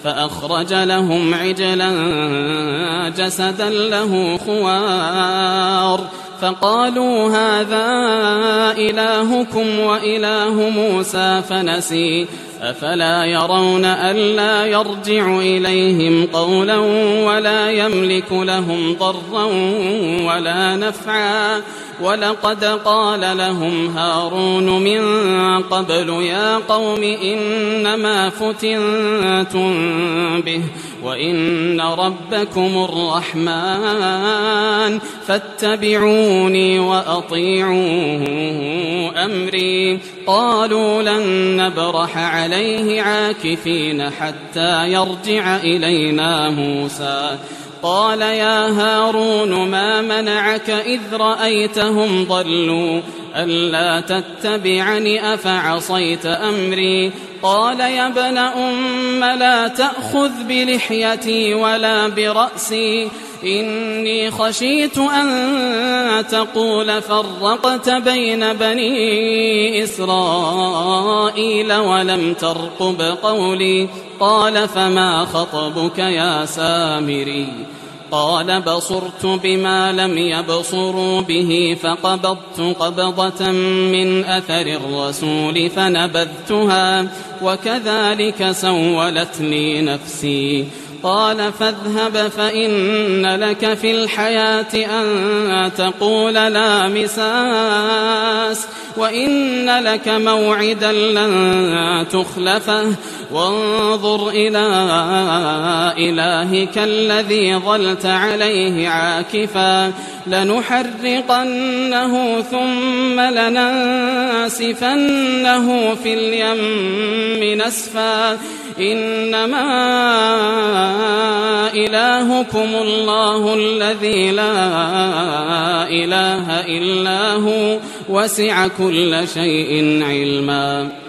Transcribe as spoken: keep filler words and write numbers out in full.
فأخرج لهم عجلا جسدا له خوار فقالوا هذا إلهكم وإله موسى فنسي أفلا يرون ألا يرجع إليهم قولا ولا يملك لهم ضرا ولا نفعا ولقد قال لهم هارون من قبل يا قوم إنما فتنتم به وإن ربكم الرحمن فاتبعوني وأطيعوا أمري قالوا لن نبرح عليه عاكفين حتى يرجع إلينا موسى قال يا هارون ما منعك إذ رأيتهم ضلوا ألا تتبعني أفعصيت أمري قال يا ابن أم لا تأخذ بلحيتي ولا برأسي إني خشيت أن تقول فرقت بين بني إسرائيل ولم ترقب قولي قال فما خطبك يا سامري قال بصرت بما لم يبصروا به فقبضت قبضة من أثر الرسول فنبذتها وكذلك سولت لي نفسي قال فاذهب فإن لك في الحياة أن تقول لا مساس وإن لك موعدا لن تخلفه وانظر إلى إلهك الذي ظلت عليه عاكفا لنحرقنه ثم لننسفنه في اليم نسفا إنما إلهكم الله الذي لا إله إلا هو وسع كل شيء علما